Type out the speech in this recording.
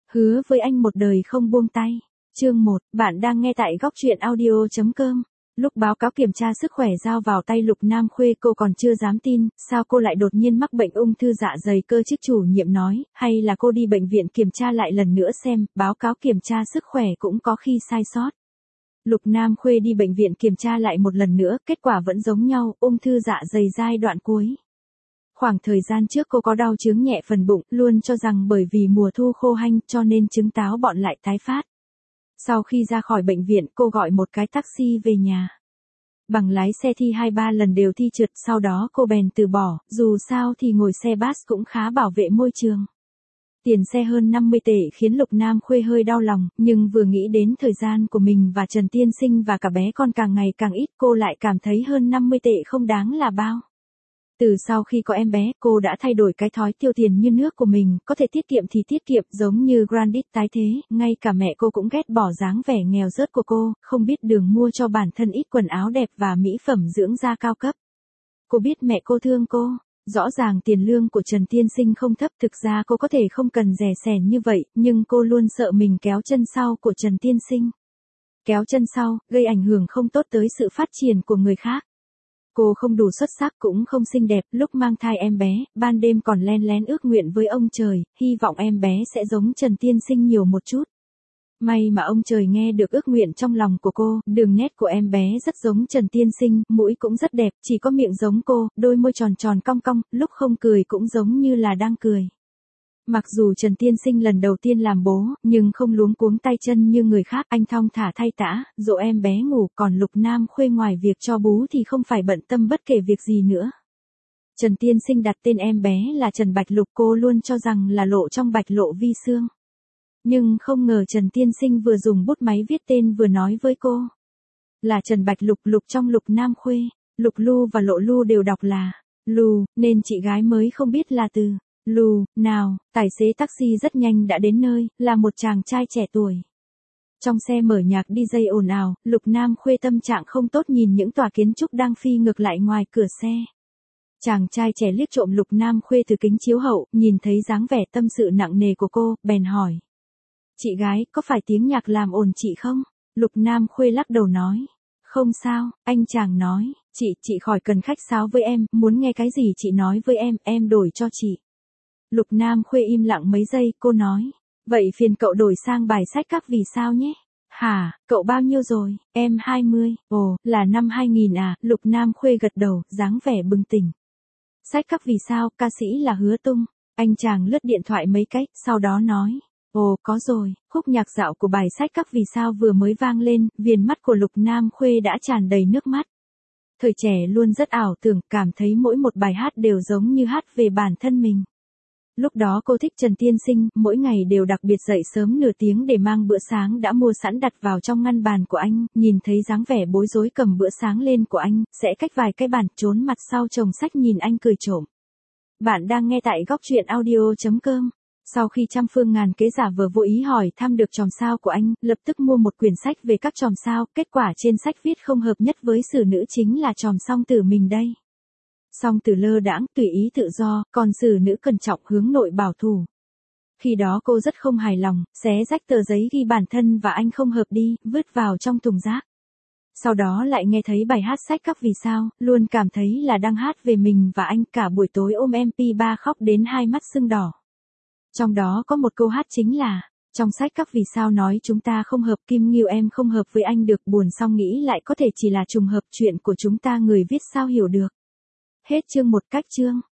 Hứa với anh một đời không buông tay. Chương 1, bạn đang nghe tại góc truyện audio.com. Lúc báo cáo kiểm tra sức khỏe giao vào tay Lục Nam Khuê, cô còn chưa dám tin, sao cô lại đột nhiên mắc bệnh ung thư dạ dày cơ chứ? Chủ nhiệm nói, hay là cô đi bệnh viện kiểm tra lại lần nữa xem, báo cáo kiểm tra sức khỏe cũng có khi sai sót. Lục Nam Khuê đi bệnh viện kiểm tra lại một lần nữa, kết quả vẫn giống nhau, ung thư dạ dày giai đoạn cuối. Khoảng thời gian trước cô có đau chứng nhẹ phần bụng, luôn cho rằng bởi vì mùa thu khô hanh cho nên chứng táo bọn lại tái phát. Sau khi ra khỏi bệnh viện, cô gọi một cái taxi về nhà. Bằng lái xe thi 2-3 lần đều thi trượt, sau đó cô bèn từ bỏ, dù sao thì ngồi xe bus cũng khá bảo vệ môi trường. Tiền xe hơn 50 tệ khiến Lục Nam Khuê hơi đau lòng, nhưng vừa nghĩ đến thời gian của mình và Trần Tiên Sinh và cả bé con càng ngày càng ít, cô lại cảm thấy hơn 50 tệ không đáng là bao. Từ sau khi có em bé, cô đã thay đổi cái thói tiêu tiền như nước của mình, có thể tiết kiệm thì tiết kiệm, giống như Grandit tái thế, ngay cả mẹ cô cũng ghét bỏ dáng vẻ nghèo rớt của cô, không biết đường mua cho bản thân ít quần áo đẹp và mỹ phẩm dưỡng da cao cấp. Cô biết mẹ cô thương cô, rõ ràng tiền lương của Trần Tiên Sinh không thấp, thực ra cô có thể không cần rẻ sẻn như vậy, nhưng cô luôn sợ mình kéo chân sau của Trần Tiên Sinh. Kéo chân sau, gây ảnh hưởng không tốt tới sự phát triển của người khác. Cô không đủ xuất sắc cũng không xinh đẹp, lúc mang thai em bé, ban đêm còn len lén ước nguyện với ông trời, hy vọng em bé sẽ giống Trần Tiên Sinh nhiều một chút. May mà ông trời nghe được ước nguyện trong lòng của cô, đường nét của em bé rất giống Trần Tiên Sinh, mũi cũng rất đẹp, chỉ có miệng giống cô, đôi môi tròn tròn cong cong, lúc không cười cũng giống như là đang cười. Mặc dù Trần Tiên Sinh lần đầu tiên làm bố, nhưng không luống cuống tay chân như người khác, anh thong thả thay tã, dỗ em bé ngủ, còn Lục Nam Khuê ngoài việc cho bú thì không phải bận tâm bất kể việc gì nữa. Trần Tiên Sinh đặt tên em bé là Trần Bạch Lục, cô luôn cho rằng là lộ trong Bạch Lộ Vi Xương. Nhưng không ngờ Trần Tiên Sinh vừa dùng bút máy viết tên vừa nói với cô là Trần Bạch Lục. Lục trong Lục Nam Khuê, Lục Lu và Lộ Lu đều đọc là Lu, nên chị gái mới không biết là từ Lu nào. Tài xế taxi rất nhanh đã đến nơi, là một chàng trai trẻ tuổi. Trong xe mở nhạc DJ ồn ào, Lục Nam Khuê tâm trạng không tốt nhìn những tòa kiến trúc đang phi ngược lại ngoài cửa xe. Chàng trai trẻ liếc trộm Lục Nam Khuê từ kính chiếu hậu, nhìn thấy dáng vẻ tâm sự nặng nề của cô, bèn hỏi. Chị gái, có phải tiếng nhạc làm ồn chị không? Lục Nam Khuê lắc đầu nói. Không sao, anh chàng nói, chị khỏi cần khách sáo với em, muốn nghe cái gì chị nói với em đổi cho chị. Lục Nam Khuê im lặng mấy giây, cô nói. Vậy phiền cậu đổi sang bài sách các vì sao nhé. Hả, cậu bao nhiêu rồi? Em 20, ồ, là năm 2000 à? Lục Nam Khuê gật đầu, dáng vẻ bừng tỉnh. Sách các vì sao, ca sĩ là Hứa Tung. Anh chàng lướt điện thoại mấy cách, sau đó nói. Ồ, có rồi, khúc nhạc dạo của bài sách các vì sao vừa mới vang lên, viền mắt của Lục Nam Khuê đã tràn đầy nước mắt. Thời trẻ luôn rất ảo tưởng, cảm thấy mỗi một bài hát đều giống như hát về bản thân mình. Lúc đó cô thích Trần Tiên Sinh, mỗi ngày đều đặc biệt dậy sớm nửa tiếng để mang bữa sáng đã mua sẵn đặt vào trong ngăn bàn của anh, nhìn thấy dáng vẻ bối rối cầm bữa sáng lên của anh, sẽ cách vài cái bàn, trốn mặt sau chồng sách nhìn anh cười trộm. Bạn đang nghe tại góc truyện audio.com. Sau khi trăm phương ngàn kế giả vờ vô ý hỏi thăm được chòm sao của anh, lập tức mua một quyển sách về các chòm sao, kết quả trên sách viết không hợp nhất với sử nữ chính là chòm Song Tử mình đây. Song Tử lơ đãng, tùy ý tự do, còn sử nữ cẩn trọng hướng nội bảo thủ. Khi đó cô rất không hài lòng, xé rách tờ giấy ghi bản thân và anh không hợp đi, vứt vào trong thùng rác. Sau đó lại nghe thấy bài hát sách các vì sao, luôn cảm thấy là đang hát về mình và anh, cả buổi tối ôm MP3 khóc đến hai mắt sưng đỏ. Trong đó có một câu hát chính là, trong sách các vì sao nói chúng ta không hợp, Kim Nghiêu em không hợp với anh được, buồn xong nghĩ lại có thể chỉ là trùng hợp, chuyện của chúng ta người viết sao hiểu được. Hết chương 1 cách chương.